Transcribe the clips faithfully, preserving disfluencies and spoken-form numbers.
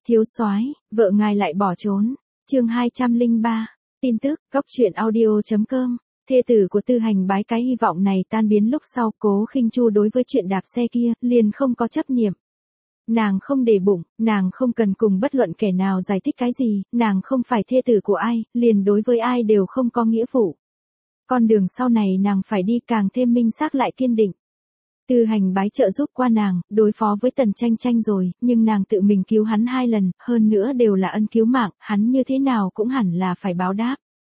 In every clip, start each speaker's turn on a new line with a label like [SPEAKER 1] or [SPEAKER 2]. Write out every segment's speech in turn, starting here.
[SPEAKER 1] Thiếu soái, vợ ngài lại bỏ trốn. Chương hai trăm lẻ ba. Tin tức, góc truyện audio chấm com. Thê tử của Tư Hành Bái cái hy vọng này tan biến lúc sau, Cố Khinh Chu đối với chuyện đạp xe kia liền không có chấp niệm. Nàng không để bụng, nàng không cần cùng bất luận kẻ nào giải thích cái gì, nàng không phải thê tử của ai, liền đối với ai đều không có nghĩa vụ. Con đường sau này nàng phải đi càng thêm minh xác lại kiên định. Tư Hành Bái trợ giúp qua nàng, đối phó với Tần Tranh Tranh rồi, nhưng nàng tự mình cứu hắn hai lần, hơn nữa đều là ân cứu mạng, hắn như thế nào cũng hẳn là phải báo đáp.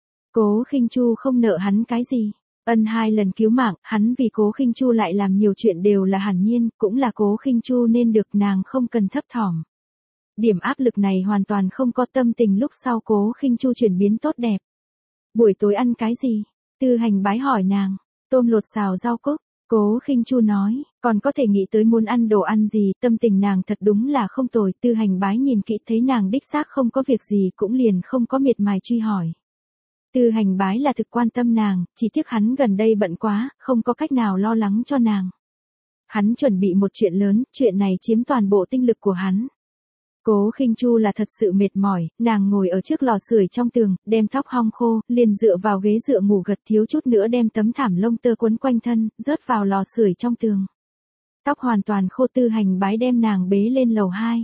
[SPEAKER 1] Cố Khinh Chu không nợ hắn cái gì. Ân hai lần cứu mạng, hắn vì Cố Khinh Chu lại làm nhiều chuyện đều là hẳn nhiên, cũng là Cố Khinh Chu nên được, nàng không cần thấp thỏm. Điểm áp lực này hoàn toàn không có, tâm tình lúc sau Cố Khinh Chu chuyển biến tốt đẹp. Buổi tối ăn cái gì? Tư Hành Bái hỏi nàng. Tôm lột xào rau cúc. Cố Khinh Chu nói, còn có thể nghĩ tới muốn ăn đồ ăn gì, tâm tình nàng thật đúng là không tồi. Tư Hành Bái nhìn kỹ thấy nàng đích xác không có việc gì cũng liền không có miệt mài truy hỏi. Tư Hành Bái là thực quan tâm nàng, chỉ tiếc hắn gần đây bận quá, không có cách nào lo lắng cho nàng. Hắn chuẩn bị một chuyện lớn, chuyện này chiếm toàn bộ tinh lực của hắn. Cố Khinh Chu là thật sự mệt mỏi, nàng ngồi ở trước lò sưởi trong tường, đem tóc hong khô, liền dựa vào ghế dựa ngủ gật, thiếu chút nữa đem tấm thảm lông tơ quấn quanh thân, rớt vào lò sưởi trong tường. Tóc hoàn toàn khô. Tư Hành Bái đem nàng bế lên lầu hai.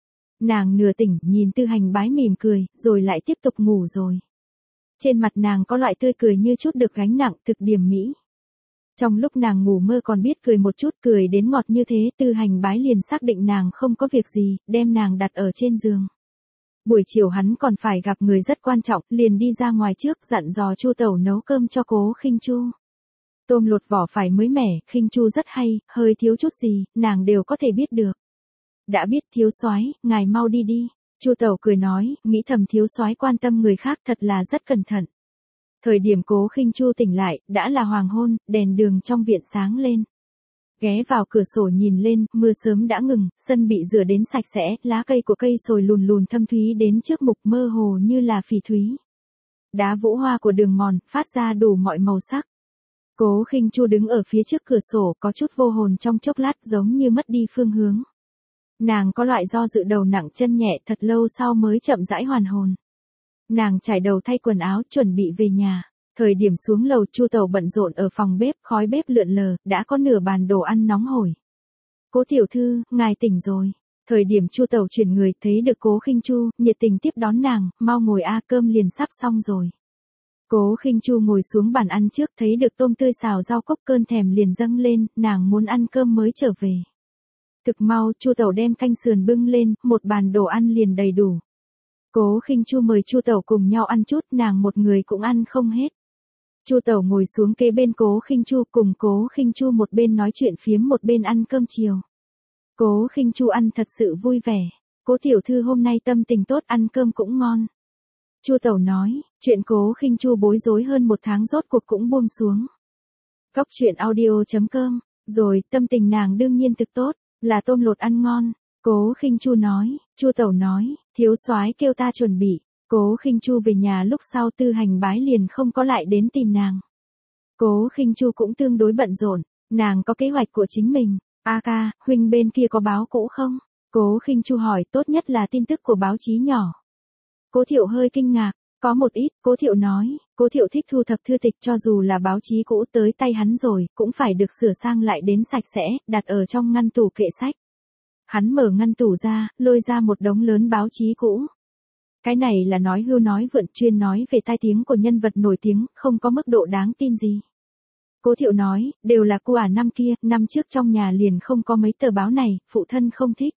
[SPEAKER 1] Nàng nửa tỉnh, nhìn Tư Hành Bái mỉm cười, rồi lại tiếp tục ngủ rồi. Trên mặt nàng có loại tươi cười như chút được gánh nặng, thực điểm mỹ. Trong lúc nàng ngủ mơ còn biết cười một chút, cười đến ngọt như thế, Tư Hành Bái liền xác định nàng không có việc gì, đem nàng đặt ở trên giường. Buổi chiều hắn còn phải gặp người rất quan trọng, liền đi ra ngoài trước, dặn dò Chu Tẩu nấu cơm cho Cố Khinh Chu. Tôm lột vỏ phải mới mẻ, Khinh Chu rất hay, hơi thiếu chút gì, nàng đều có thể biết được. Đã biết thiếu soái, ngài mau đi đi. Chu Tẩu cười nói, nghĩ thầm thiếu soái quan tâm người khác thật là rất cẩn thận. Thời điểm Cố Khinh Chu tỉnh lại, đã là hoàng hôn, đèn đường trong viện sáng lên. Ghé vào cửa sổ nhìn lên, mưa sớm đã ngừng, sân bị rửa đến sạch sẽ, lá cây của cây sồi lùn lùn thâm thúy đến trước mục, mơ hồ như là phỉ thúy. Đá vũ hoa của đường mòn, phát ra đủ mọi màu sắc. Cố Khinh Chu đứng ở phía trước cửa sổ, có chút vô hồn trong chốc lát, giống như mất đi phương hướng. Nàng có loại do dự đầu nặng chân nhẹ, thật lâu sau mới chậm rãi hoàn hồn. Nàng chải đầu thay quần áo, chuẩn bị về nhà. Thời điểm xuống lầu, Chu Tẩu bận rộn ở phòng bếp, khói bếp lượn lờ, đã có nửa bàn đồ ăn nóng hổi. Cố tiểu thư, ngài tỉnh rồi. Thời điểm Chu Tẩu chuyển người, thấy được Cố Khinh Chu, nhiệt tình tiếp đón nàng, mau ngồi a, cơm liền sắp xong rồi. Cố Khinh Chu ngồi xuống bàn ăn trước, thấy được tôm tươi xào rau cốc, cơn thèm liền dâng lên, nàng muốn ăn cơm mới trở về. Thực mau, Chu Tẩu đem canh sườn bưng lên, một bàn đồ ăn liền đầy đủ. Cố Khinh Chu mời Chu Tẩu cùng nhau ăn chút, nàng một người cũng ăn không hết. Chu Tẩu ngồi xuống kế bên Cố Khinh Chu, cùng Cố Khinh Chu một bên nói chuyện phiếm một bên ăn cơm chiều. Cố Khinh Chu ăn thật sự vui vẻ. Cố tiểu thư hôm nay tâm tình tốt, ăn cơm cũng ngon. Chu Tẩu nói, chuyện Cố Khinh Chu bối rối hơn một tháng rốt cuộc cũng buông xuống. Góc truyện audio chấm com, rồi, tâm tình nàng đương nhiên thực tốt, là tôm lột ăn ngon. Cố Khinh Chu nói, Chu Tẩu nói, thiếu soái kêu ta chuẩn bị. Cố Khinh Chu về nhà lúc sau, Tư Hành Bái liền không có lại đến tìm nàng. Cố Khinh Chu cũng tương đối bận rộn, nàng có kế hoạch của chính mình. A ca, huynh bên kia có báo cũ không? Cố Khinh Chu hỏi, tốt nhất là tin tức của báo chí nhỏ. Cố Thiệu hơi kinh ngạc, có một ít. Cố Thiệu nói, Cố Thiệu thích thu thập thư tịch, cho dù là báo chí cũ tới tay hắn rồi, cũng phải được sửa sang lại đến sạch sẽ, đặt ở trong ngăn tủ kệ sách. Hắn mở ngăn tủ ra, lôi ra một đống lớn báo chí cũ. Cái này là nói hưu nói vượn, chuyên nói về tai tiếng của nhân vật nổi tiếng, không có mức độ đáng tin gì. Cố Thiệu nói, đều là cu ả năm kia, năm trước trong nhà liền không có mấy tờ báo này, phụ thân không thích.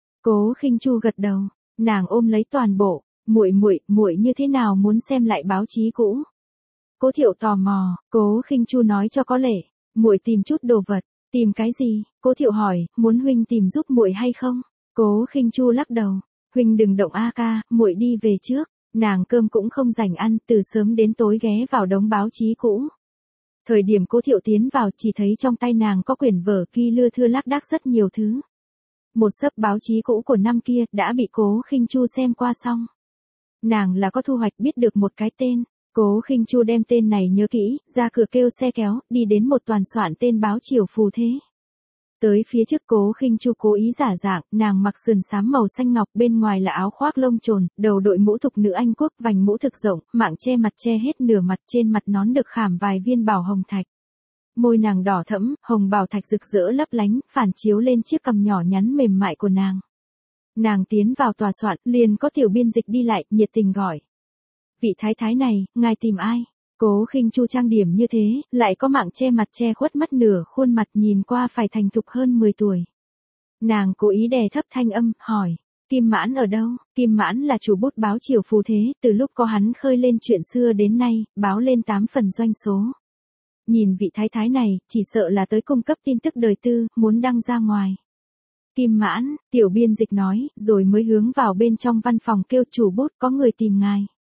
[SPEAKER 1] Cố Khinh Chu gật đầu, nàng ôm lấy toàn bộ, muội muội, muội như thế nào muốn xem lại báo chí cũ? Cố Thiệu tò mò, Cố Khinh Chu nói cho có lệ, muội tìm chút đồ vật. Tìm cái gì? Cố Thiệu hỏi, muốn huynh tìm giúp muội hay không? Cố Khinh Chu lắc đầu, huynh đừng động a ca, muội đi về trước. Nàng cơm cũng không rảnh ăn, từ sớm đến tối ghé vào đống báo chí cũ. Thời điểm Cố Thiệu tiến vào, chỉ thấy trong tay nàng có quyển vở ghi lưa thưa lác đác rất nhiều thứ. Một xấp báo chí cũ của năm kia đã bị Cố Khinh Chu xem qua xong. Nàng là có thu hoạch, biết được một cái tên. Cố Khinh Chu đem tên này nhớ kỹ, ra cửa kêu xe kéo, đi đến một toàn soạn tên báo chiều phù thế. Tới phía trước Cố Khinh Chu cố ý giả dạng, nàng mặc sườn xám màu xanh ngọc, bên ngoài là áo khoác lông trồn, đầu đội mũ thục nữ Anh quốc, vành mũ thực rộng, mạng che mặt che hết nửa mặt, trên mặt nón được khảm vài viên bảo hồng thạch. Môi nàng đỏ thẫm, hồng bảo thạch rực rỡ lấp lánh, phản chiếu lên chiếc cằm nhỏ nhắn mềm mại của nàng. Nàng tiến vào tòa soạn, liền có tiểu biên dịch đi lại, nhiệt tình gọi. Vị thái thái này, ngài tìm ai? Cố Khinh Chu trang điểm như thế, lại có mạng che mặt che khuất mắt, nửa khuôn mặt nhìn qua phải thành thục hơn mười tuổi. Nàng cố ý đè thấp thanh âm, hỏi, Kim Mãn ở đâu? Kim Mãn là chủ bút báo Triều Phù Thế, từ lúc có hắn khơi lên chuyện xưa đến nay, báo lên tám phần doanh số. Nhìn vị thái thái này, chỉ sợ là tới cung cấp tin tức đời tư, muốn đăng ra ngoài. Kim Mãn, tiểu biên dịch nói, rồi mới hướng vào bên trong văn phòng kêu chủ bút, có người tìm ngài.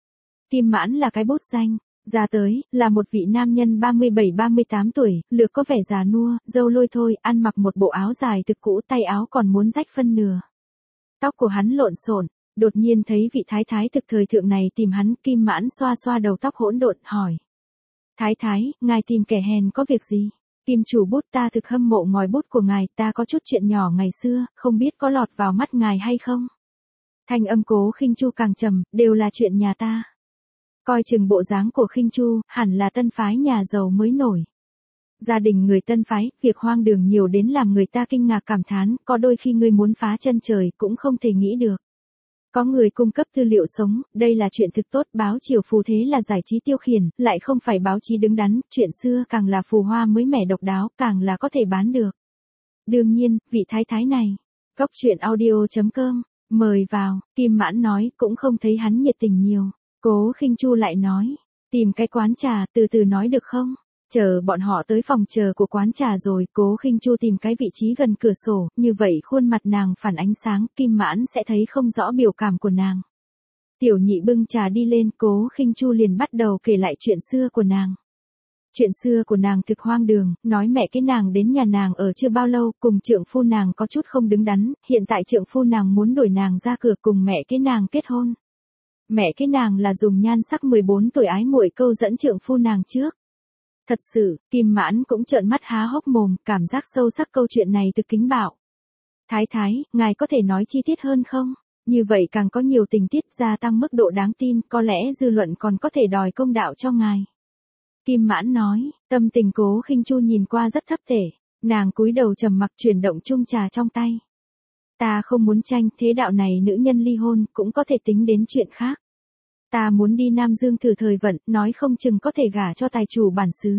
[SPEAKER 1] Kim Mãn là cái bút danh. Ra tới, là một vị nam nhân ba mươi bảy ba mươi tám tuổi, lược có vẻ già nua, râu lôi thôi, ăn mặc một bộ áo dài thực cũ, tay áo còn muốn rách phân nửa. Tóc của hắn lộn xộn, đột nhiên thấy vị thái thái thực thời thượng này tìm hắn, Kim Mãn xoa xoa đầu tóc hỗn độn, hỏi. Thái thái, ngài tìm kẻ hèn có việc gì? Kim chủ bút, ta thực hâm mộ ngòi bút của ngài, ta có chút chuyện nhỏ ngày xưa, không biết có lọt vào mắt ngài hay không? Thanh âm Cố Khinh Chu càng trầm, đều là chuyện nhà ta. Coi chừng bộ dáng của Khinh Chu, hẳn là tân phái nhà giàu mới nổi. Gia đình người tân phái, việc hoang đường nhiều đến làm người ta kinh ngạc cảm thán, có đôi khi ngươi muốn phá chân trời cũng không thể nghĩ được. Có người cung cấp tư liệu sống, đây là chuyện thực tốt, báo Triều Phù Thế là giải trí tiêu khiển, lại không phải báo chí đứng đắn, chuyện xưa càng là phù hoa mới mẻ độc đáo, càng là có thể bán được. Đương nhiên, vị thái thái này, Cốc truyện audio chấm com, mời vào, Kim Mãn nói, cũng không thấy hắn nhiệt tình nhiều. Cố Khinh Chu lại nói, tìm cái quán trà, từ từ nói được không? Chờ bọn họ tới phòng chờ của quán trà rồi, Cố Khinh Chu tìm cái vị trí gần cửa sổ, như vậy khuôn mặt nàng phản ánh sáng, Kim Mãn sẽ thấy không rõ biểu cảm của nàng. Tiểu nhị bưng trà đi lên, Cố Khinh Chu liền bắt đầu kể lại chuyện xưa của nàng. Chuyện xưa của nàng thực hoang đường, nói mẹ cái nàng đến nhà nàng ở chưa bao lâu, cùng trượng phu nàng có chút không đứng đắn, hiện tại trượng phu nàng muốn đuổi nàng ra cửa cùng mẹ cái nàng kết hôn. Mẹ cái nàng là dùng nhan sắc mười bốn tuổi ái muội câu dẫn trượng phu nàng trước. Thật sự, Kim Mãn cũng trợn mắt há hốc mồm, cảm giác sâu sắc câu chuyện này thực kính bạo. Thái thái, ngài có thể nói chi tiết hơn không? Như vậy càng có nhiều tình tiết gia tăng mức độ đáng tin, có lẽ dư luận còn có thể đòi công đạo cho ngài. Kim Mãn nói, tâm tình Cố Khinh Chu nhìn qua rất thấp thể, nàng cúi đầu trầm mặc chuyển động chung trà trong tay. Ta không muốn tranh, thế đạo này nữ nhân ly hôn cũng có thể tính đến chuyện khác. Ta muốn đi Nam Dương thử thời vận, nói không chừng có thể gả cho tài chủ bản xứ.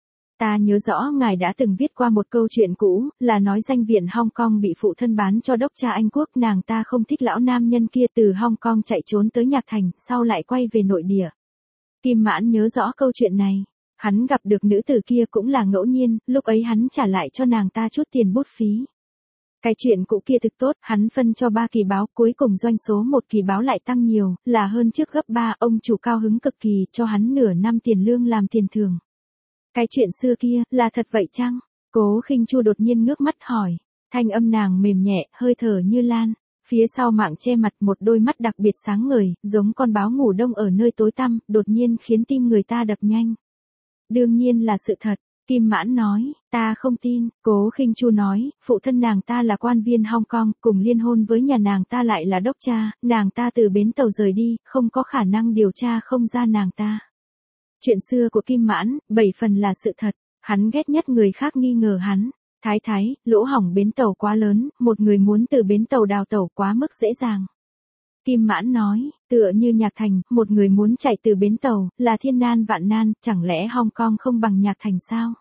[SPEAKER 1] Ta nhớ rõ ngài đã từng viết qua một câu chuyện cũ, là nói danh viện Hong Kong bị phụ thân bán cho đốc cha Anh quốc, nàng ta không thích lão nam nhân kia, từ Hong Kong chạy trốn tới Nhạc Thành, sau lại quay về nội địa. Kim Mãn nhớ rõ câu chuyện này, hắn gặp được nữ tử kia cũng là ngẫu nhiên, lúc ấy hắn trả lại cho nàng ta chút tiền bút phí. Cái chuyện cũ kia thực tốt, hắn phân cho ba kỳ báo, cuối cùng doanh số một kỳ báo lại tăng nhiều, là hơn trước gấp ba, ông chủ cao hứng cực kỳ, cho hắn nửa năm tiền lương làm tiền thưởng. Cái chuyện xưa kia, là thật vậy chăng? Cố Khinh Chu đột nhiên ngước mắt hỏi, thanh âm nàng mềm nhẹ, hơi thở như lan, phía sau mạng che mặt một đôi mắt đặc biệt sáng ngời, giống con báo ngủ đông ở nơi tối tăm, đột nhiên khiến tim người ta đập nhanh. Đương nhiên là sự thật. Kim Mãn nói, ta không tin. Cố Khinh Chu nói, phụ thân nàng ta là quan viên Hong Kong, cùng liên hôn với nhà nàng ta lại là đốc cha, nàng ta từ bến tàu rời đi, không có khả năng điều tra không ra nàng ta. Chuyện xưa của Kim Mãn, bảy phần là sự thật, hắn ghét nhất người khác nghi ngờ hắn. Thái thái, lỗ hỏng bến tàu quá lớn, một người muốn từ bến tàu đào tàu quá mức dễ dàng. Kim Mãn nói, tựa như Nhạc Thành, một người muốn chạy từ bến tàu, là thiên nan vạn nan, chẳng lẽ Hong Kong không bằng Nhạc Thành sao?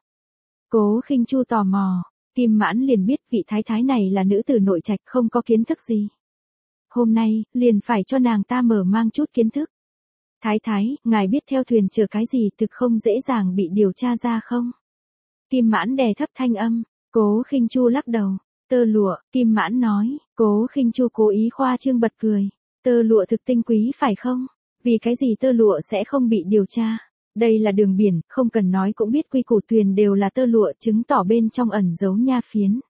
[SPEAKER 1] Cố Khinh Chu tò mò, Kim Mãn liền biết vị thái thái này là nữ tử nội trạch, không có kiến thức gì. Hôm nay, liền phải cho nàng ta mở mang chút kiến thức. Thái thái, ngài biết theo thuyền chờ cái gì thực không dễ dàng bị điều tra ra không? Kim Mãn đè thấp thanh âm, Cố Khinh Chu lắc đầu, tơ lụa, Kim Mãn nói, Cố Khinh Chu cố ý khoa trương bật cười. Tơ lụa thực tinh quý phải không? Vì cái gì tơ lụa sẽ không bị điều tra? Đây là đường biển, không cần nói cũng biết quy củ, thuyền đều là tơ lụa, chứng tỏ bên trong ẩn giấu nha phiến.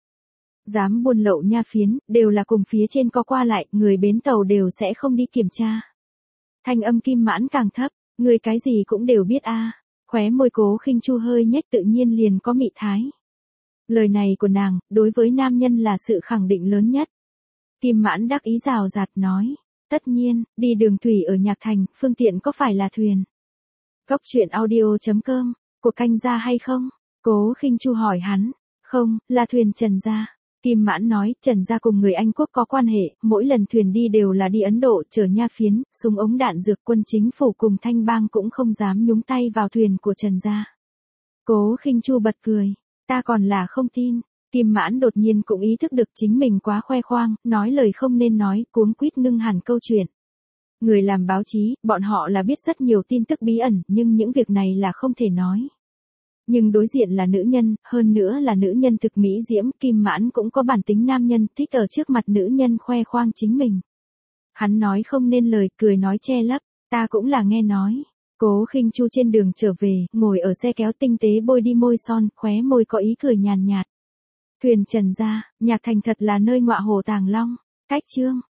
[SPEAKER 1] Dám buôn lậu nha phiến, đều là cùng phía trên có qua lại, người bến tàu đều sẽ không đi kiểm tra. Thanh âm Kim Mãn càng thấp, người cái gì cũng đều biết a. À. Khóe môi Cố Khinh Chu hơi nhếch, tự nhiên liền có mị thái. Lời này của nàng, đối với nam nhân là sự khẳng định lớn nhất. Kim Mãn đắc ý rào rạt nói. Tất nhiên, đi đường thủy ở Nhạc Thành, phương tiện có phải là thuyền? Cốc truyện audio chấm com, của Canh gia hay không? Cố Khinh Chu hỏi hắn. Không, là thuyền Trần gia. Kim Mãn nói, Trần gia cùng người Anh quốc có quan hệ, mỗi lần thuyền đi đều là đi Ấn Độ chở nha phiến, súng ống đạn dược, quân chính phủ cùng Thanh bang cũng không dám nhúng tay vào thuyền của Trần gia. Cố Khinh Chu bật cười. Ta còn là không tin. Kim Mãn đột nhiên cũng ý thức được chính mình quá khoe khoang, nói lời không nên nói, cuống quýt ngưng hẳn câu chuyện. Người làm báo chí, bọn họ là biết rất nhiều tin tức bí ẩn, nhưng những việc này là không thể nói. Nhưng đối diện là nữ nhân, hơn nữa là nữ nhân thực mỹ diễm, Kim Mãn cũng có bản tính nam nhân, thích ở trước mặt nữ nhân khoe khoang chính mình. Hắn nói không nên lời, cười nói che lấp, ta cũng là nghe nói. Cố Khinh Chu trên đường trở về, ngồi ở xe kéo tinh tế bôi đi môi son, khóe môi có ý cười nhàn nhạt. Thuyền Trần gia, Nhạc Thành thật là nơi ngọa hổ tàng long. Cách chương